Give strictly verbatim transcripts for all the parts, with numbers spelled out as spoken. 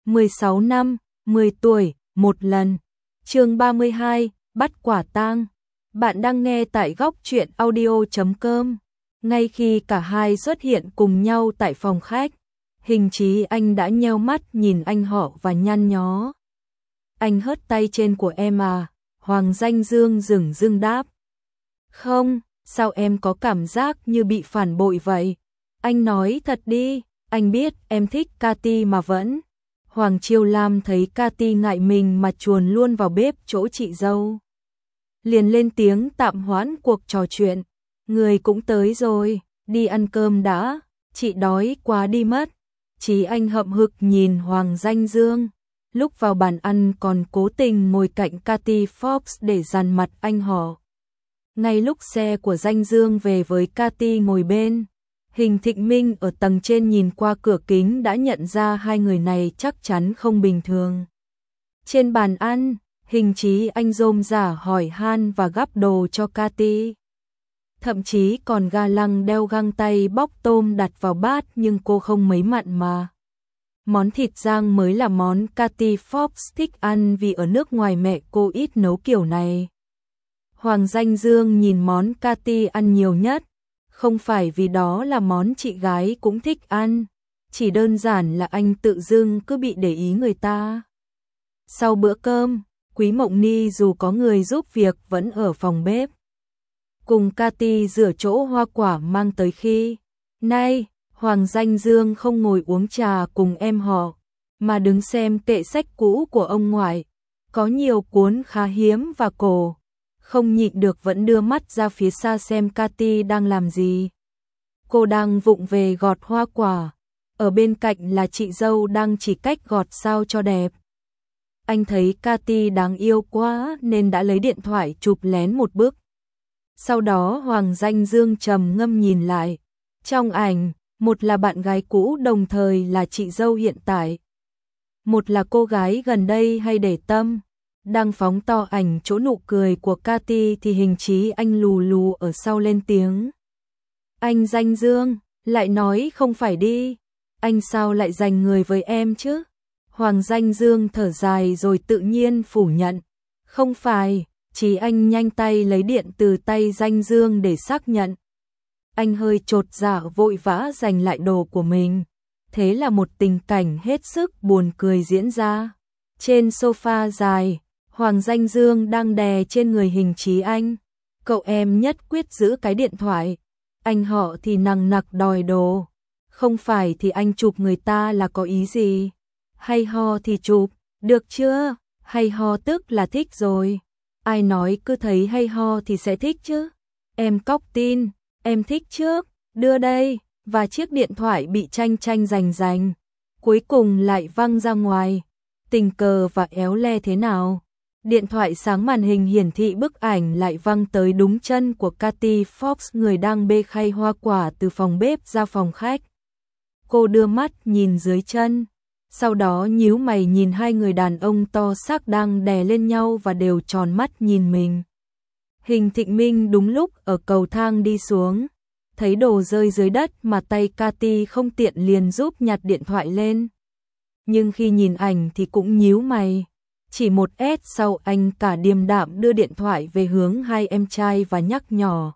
mười sáu năm, mười tuổi, một lần. Chương ba mươi hai, bắt quả tang. Bạn đang nghe tại góc truyện audio chấm com. Ngay khi cả hai xuất hiện cùng nhau tại phòng khách, Hình Chí Anh đã nheo mắt nhìn anh họ và nhăn nhó. Anh hớt tay trên của em à? Hoàng Danh Dương dửng dưng đáp. Không, sao em có cảm giác như bị phản bội vậy? Anh nói thật đi, anh biết em thích Cathy mà vẫn. Hoàng Chiêu Lam thấy Cathy ngại mình mà chuồn luôn vào bếp chỗ chị dâu. Liền lên tiếng tạm hoãn cuộc trò chuyện. Người cũng tới rồi, đi ăn cơm đã, chị đói quá đi mất. Chí Anh hậm hực nhìn Hoàng Danh Dương, lúc vào bàn ăn còn cố tình ngồi cạnh Cathy Fox để dằn mặt anh họ. Ngay lúc xe của Danh Dương về với Cathy ngồi bên, Hình Thịnh Minh ở tầng trên nhìn qua cửa kính đã nhận ra hai người này chắc chắn không bình thường. Trên bàn ăn, Hình Chí Anh rôm rả hỏi han và gắp đồ cho Cathy. Thậm chí còn ga lăng đeo găng tay bóc tôm đặt vào bát, nhưng cô không mấy mặn mà. Món thịt rang mới là món Cathy Fox thích ăn vì ở nước ngoài mẹ cô ít nấu kiểu này. Hoàng Danh Dương nhìn món Cathy ăn nhiều nhất, không phải vì đó là món chị gái cũng thích ăn, chỉ đơn giản là anh tự dưng cứ bị để ý người ta. Sau bữa cơm, Quý Mộng Ni dù có người giúp việc vẫn ở phòng bếp. Cùng Cathy rửa chỗ hoa quả mang tới khi. Nay, Hoàng Danh Dương không ngồi uống trà cùng em họ, mà đứng xem kệ sách cũ của ông ngoại. Có nhiều cuốn khá hiếm và cổ. Không nhịn được vẫn đưa mắt ra phía xa xem Cathy đang làm gì. Cô đang vụng về gọt hoa quả. Ở bên cạnh là chị dâu đang chỉ cách gọt sao cho đẹp. Anh thấy Cathy đáng yêu quá nên đã lấy điện thoại chụp lén một bức. Sau đó Hoàng Danh Dương trầm ngâm nhìn lại. Trong ảnh, một là bạn gái cũ đồng thời là chị dâu hiện tại. Một là cô gái gần đây hay để tâm. Đang phóng to ảnh chỗ nụ cười của Cathy thì Hình Chí Anh lù lù ở sau lên tiếng. Anh Danh Dương, lại nói không phải đi. Anh sao lại giành người với em chứ? Hoàng Danh Dương thở dài rồi tự nhiên phủ nhận. Không phải. Chí Anh nhanh tay lấy điện từ tay Danh Dương để xác nhận. Anh hơi chột dạ vội vã giành lại đồ của mình. Thế là một tình cảnh hết sức buồn cười diễn ra. Trên sofa dài, Hoàng Danh Dương đang đè trên người Hình Chí Anh. Cậu em nhất quyết giữ cái điện thoại. Anh họ thì nằng nặc đòi đồ. Không phải thì anh chụp người ta là có ý gì? Hay ho thì chụp, được chưa? Hay ho tức là thích rồi. Ai nói cứ thấy hay ho thì sẽ thích chứ? Em cóc tin, em thích trước, đưa đây, và chiếc điện thoại bị tranh tranh giành giành. Cuối cùng lại văng ra ngoài. Tình cờ và éo le thế nào? Điện thoại sáng màn hình hiển thị bức ảnh lại văng tới đúng chân của Cathy Fox, người đang bê khay hoa quả từ phòng bếp ra phòng khách. Cô đưa mắt nhìn dưới chân. Sau đó nhíu mày nhìn hai người đàn ông to xác đang đè lên nhau và đều tròn mắt nhìn mình. Hình Thịnh Minh đúng lúc ở cầu thang đi xuống, thấy đồ rơi dưới đất mà tay Cathy không tiện liền giúp nhặt điện thoại lên. Nhưng khi nhìn ảnh thì cũng nhíu mày. Chỉ một S sau anh cả điềm đạm đưa điện thoại về hướng hai em trai và nhắc nhỏ.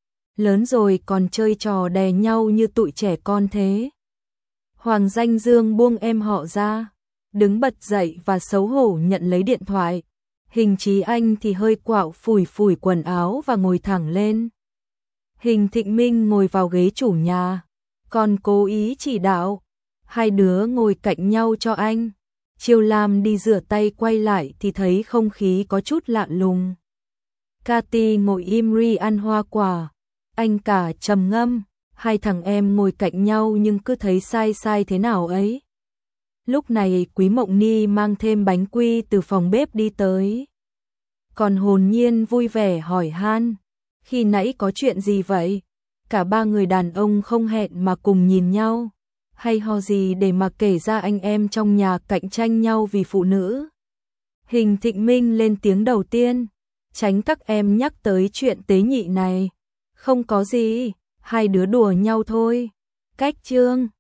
Lớn rồi còn chơi trò đè nhau như tụi trẻ con thế. Hoàng Danh Dương buông em họ ra, đứng bật dậy và xấu hổ nhận lấy điện thoại. Hình Chí Anh thì hơi quạo phủi phủi quần áo và ngồi thẳng lên. Hình Thịnh Minh ngồi vào ghế chủ nhà, còn cố ý chỉ đạo. Hai đứa ngồi cạnh nhau cho anh. Chiêu Lam đi rửa tay quay lại thì thấy không khí có chút lạ lùng. Cathy ngồi im ri ăn hoa quả. Anh cả trầm ngâm. Hai thằng em ngồi cạnh nhau nhưng cứ thấy sai sai thế nào ấy. Lúc này Quý Mộng Ni mang thêm bánh quy từ phòng bếp đi tới. Còn hồn nhiên vui vẻ hỏi han. Khi nãy có chuyện gì vậy? Cả ba người đàn ông không hẹn mà cùng nhìn nhau. Hay ho gì để mà kể ra anh em trong nhà cạnh tranh nhau vì phụ nữ? Hình Thịnh Minh lên tiếng đầu tiên. Tránh các em nhắc tới chuyện tế nhị này. Không có gì. Hai đứa đùa nhau thôi. Cách chương